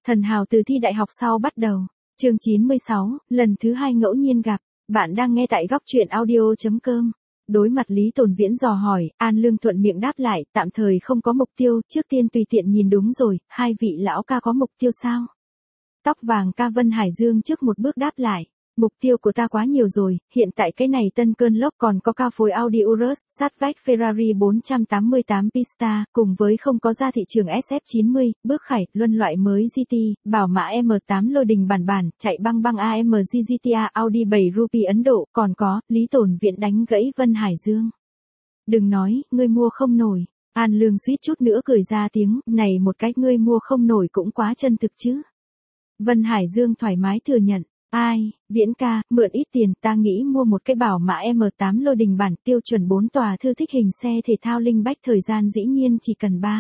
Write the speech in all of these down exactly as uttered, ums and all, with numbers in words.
Thần hào từ thi đại học sau bắt đầu. Chương chín mươi sáu, lần thứ hai ngẫu nhiên gặp. Bạn đang nghe tại góc truyện audio chấm com. Đối mặt Lý Tồn Viễn dò hỏi, An Lương thuận miệng đáp lại, tạm thời không có mục tiêu, trước tiên tùy tiện nhìn đúng rồi, hai vị lão ca có mục tiêu sao? Tóc vàng ca Vân Hải Dương trước một bước đáp lại. Mục tiêu của ta quá nhiều rồi, hiện tại cái này tân cơn lốc còn có cao phối Audi Urus, sát vách Ferrari bốn trăm tám mươi tám Pista, cùng với không có ra thị trường ét ép chín mươi, bước khải, luân loại mới giê tê, bảo mã em tám lôi đình bản bản, chạy băng băng a em giê giê tê a Audi bảy Ruby Ấn Độ, còn có, Lý Tồn Viễn đánh gãy Vân Hải Dương. Đừng nói, ngươi mua không nổi. An Lương suýt chút nữa cười ra tiếng, này một cái ngươi mua không nổi cũng quá chân thực chứ. Vân Hải Dương thoải mái thừa nhận. Ai, Viễn ca, mượn ít tiền, ta nghĩ mua một cái bảo mã em tám lôi đình bản tiêu chuẩn bốn tòa thư thích hình xe thể thao linh bách, thời gian dĩ nhiên chỉ cần ba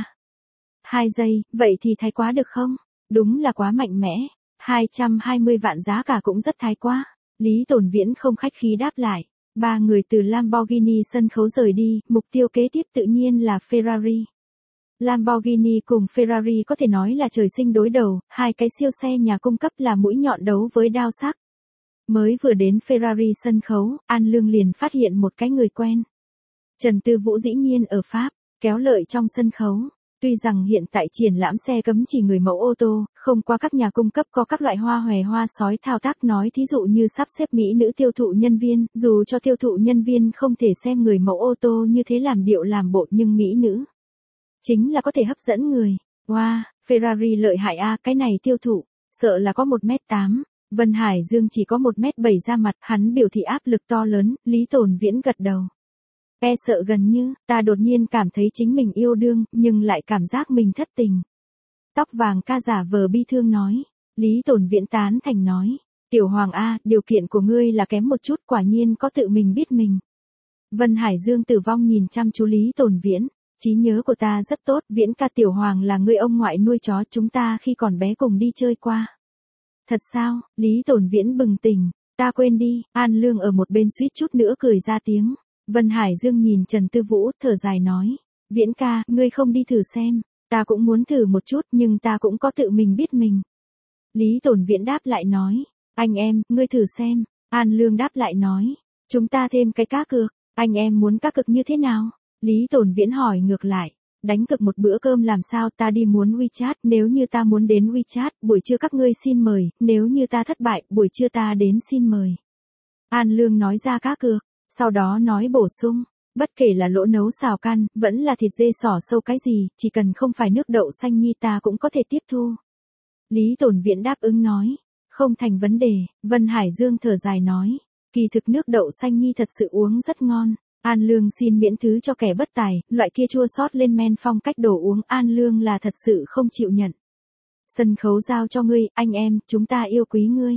hai giây, vậy thì thái quá được không? Đúng là quá mạnh mẽ, hai trăm hai mươi vạn giá cả cũng rất thái quá. Lý Tồn Viễn không khách khí đáp lại. Ba người từ Lamborghini sân khấu rời đi, mục tiêu kế tiếp tự nhiên là Ferrari. Lamborghini cùng Ferrari có thể nói là trời sinh đối đầu, hai cái siêu xe nhà cung cấp là mũi nhọn đấu với đao sắc. Mới vừa đến Ferrari sân khấu, An Lương liền phát hiện một cái người quen. Trần Tư Vũ dĩ nhiên ở Pháp, kéo lợi trong sân khấu. Tuy rằng hiện tại triển lãm xe cấm chỉ người mẫu ô tô, không qua các nhà cung cấp có các loại hoa hòe hoa sói thao tác, nói thí dụ như sắp xếp mỹ nữ tiêu thụ nhân viên, dù cho tiêu thụ nhân viên không thể xem người mẫu ô tô như thế làm điệu làm bộ, nhưng mỹ nữ chính là có thể hấp dẫn người. Wow, Ferrari lợi hại a, cái này tiêu thụ, sợ là có một mét tám. Vân Hải Dương chỉ có một mét bảy ra mặt, hắn biểu thị áp lực to lớn, Lý Tồn Viễn gật đầu. E sợ gần như, ta đột nhiên cảm thấy chính mình yêu đương, nhưng lại cảm giác mình thất tình. Tóc vàng ca giả vờ bi thương nói. Lý Tồn Viễn tán thành nói. Tiểu Hoàng A, điều kiện của ngươi là kém một chút, quả nhiên có tự mình biết mình. Vân Hải Dương tử vong nhìn chăm chú Lý Tồn Viễn. Trí nhớ của ta rất tốt, Viễn ca, Tiểu Hoàng là người ông ngoại nuôi chó chúng ta khi còn bé cùng đi chơi qua. Thật sao? Lý Tồn Viễn bừng tỉnh. Ta quên đi. An Lương ở một bên suýt chút nữa cười ra tiếng. Vân Hải Dương nhìn Trần Tư Vũ, thở dài nói. Viễn ca, ngươi không đi thử xem. Ta cũng muốn thử một chút, nhưng ta cũng có tự mình biết mình. Lý Tồn Viễn đáp lại nói. Anh em, ngươi thử xem. An Lương đáp lại nói. Chúng ta thêm cái cá cược. Anh em muốn cá cược như thế nào? Lý Tồn Viễn hỏi ngược lại. Đánh cược một bữa cơm làm sao, ta đi muốn WeChat, nếu như ta muốn đến WeChat, buổi trưa các ngươi xin mời, nếu như ta thất bại, buổi trưa ta đến xin mời. An Lương nói ra cá cược, sau đó nói bổ sung, bất kể là lỗ nấu xào căn, vẫn là thịt dê sỏ sâu cái gì, chỉ cần không phải nước đậu xanh nhi ta cũng có thể tiếp thu. Lý Tồn Viễn đáp ứng nói, không thành vấn đề. Vân Hải Dương thở dài nói, kỳ thực nước đậu xanh nhi thật sự uống rất ngon. An Lương xin miễn thứ cho kẻ bất tài, loại kia chua xót lên men phong cách đồ uống An Lương là thật sự không chịu nhận. Sân khấu giao cho ngươi, anh em, chúng ta yêu quý ngươi.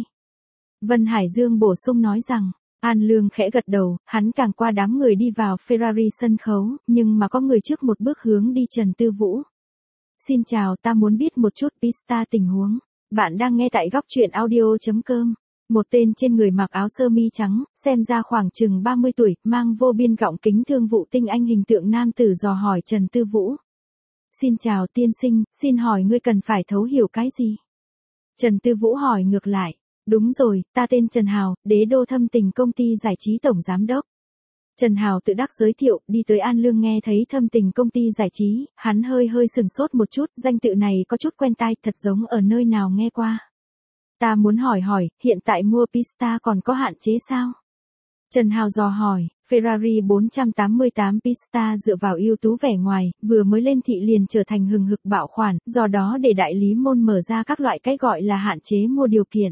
Vân Hải Dương bổ sung nói rằng, An Lương khẽ gật đầu, hắn càng qua đám người đi vào Ferrari sân khấu, nhưng mà có người trước một bước hướng đi Trần Tư Vũ. Xin chào, ta muốn biết một chút Pista tình huống. Bạn đang nghe tại góc truyện audio chấm com. Một tên trên người mặc áo sơ mi trắng, xem ra khoảng chừng ba mươi tuổi, mang vô biên gọng kính thương vụ tinh anh hình tượng nam tử dò hỏi Trần Tư Vũ. Xin chào tiên sinh, xin hỏi ngươi cần phải thấu hiểu cái gì? Trần Tư Vũ hỏi ngược lại. Đúng rồi, ta tên Trần Hào, đế đô thâm tình công ty giải trí tổng giám đốc. Trần Hào tự đắc giới thiệu, đi tới An Lương nghe thấy thâm tình công ty giải trí, hắn hơi hơi sừng sốt một chút, danh tự này có chút quen tai, thật giống ở nơi nào nghe qua. Ta muốn hỏi hỏi, hiện tại mua Pista còn có hạn chế sao? Trần Hào dò hỏi, Ferrari bốn trăm tám mươi tám Pista dựa vào ưu tú vẻ ngoài, vừa mới lên thị liền trở thành hừng hực bạo khoản, do đó để đại lý môn mở ra các loại cái gọi là hạn chế mua điều kiện.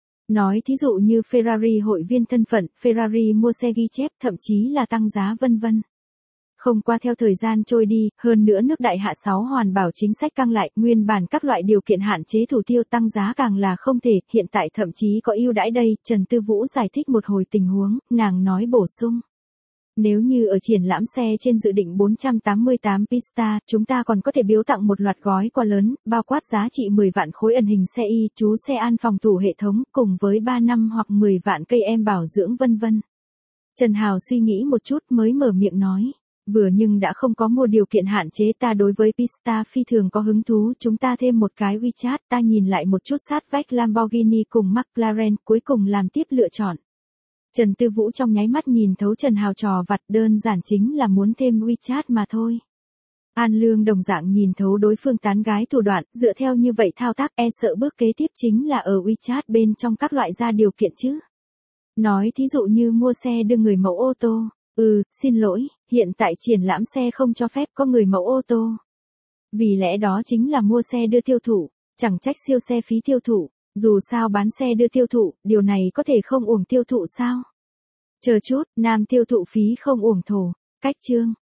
Nói thí dụ như Ferrari hội viên thân phận, Ferrari mua xe ghi chép, thậm chí là tăng giá vân vân. Không qua theo thời gian trôi đi, hơn nữa nước đại hạ sáu hoàn bảo chính sách căng lại, nguyên bản các loại điều kiện hạn chế thủ tiêu tăng giá càng là không thể, hiện tại thậm chí có ưu đãi đây. Trần Tư Vũ giải thích một hồi tình huống, nàng nói bổ sung. Nếu như ở triển lãm xe trên dự định bốn trăm tám mươi tám Pista, chúng ta còn có thể biếu tặng một loạt gói quà lớn, bao quát giá trị mười vạn khối ẩn hình xe y, chú xe an phòng thủ hệ thống, cùng với ba năm hoặc mười vạn cây em bảo dưỡng vân vân. Trần Hào suy nghĩ một chút mới mở miệng nói. Vừa nhưng đã không có mua điều kiện hạn chế, ta đối với Pista phi thường có hứng thú, chúng ta thêm một cái WeChat, ta nhìn lại một chút sát vách Lamborghini cùng McLaren, cuối cùng làm tiếp lựa chọn. Trần Tư Vũ trong nháy mắt nhìn thấu Trần Hào trò vặt, đơn giản chính là muốn thêm WeChat mà thôi. An Lương đồng dạng nhìn thấu đối phương tán gái thủ đoạn, dựa theo như vậy thao tác e sợ bước kế tiếp chính là ở WeChat bên trong các loại ra điều kiện chứ. Nói thí dụ như mua xe đưa người mẫu ô tô. Ừ, xin lỗi, hiện tại triển lãm xe không cho phép có người mẫu ô tô. Vì lẽ đó chính là mua xe đưa tiêu thụ, chẳng trách siêu xe phí tiêu thụ, dù sao bán xe đưa tiêu thụ, điều này có thể không uổng tiêu thụ sao? Chờ chút, nam tiêu thụ phí không uổng thổ, cách chương.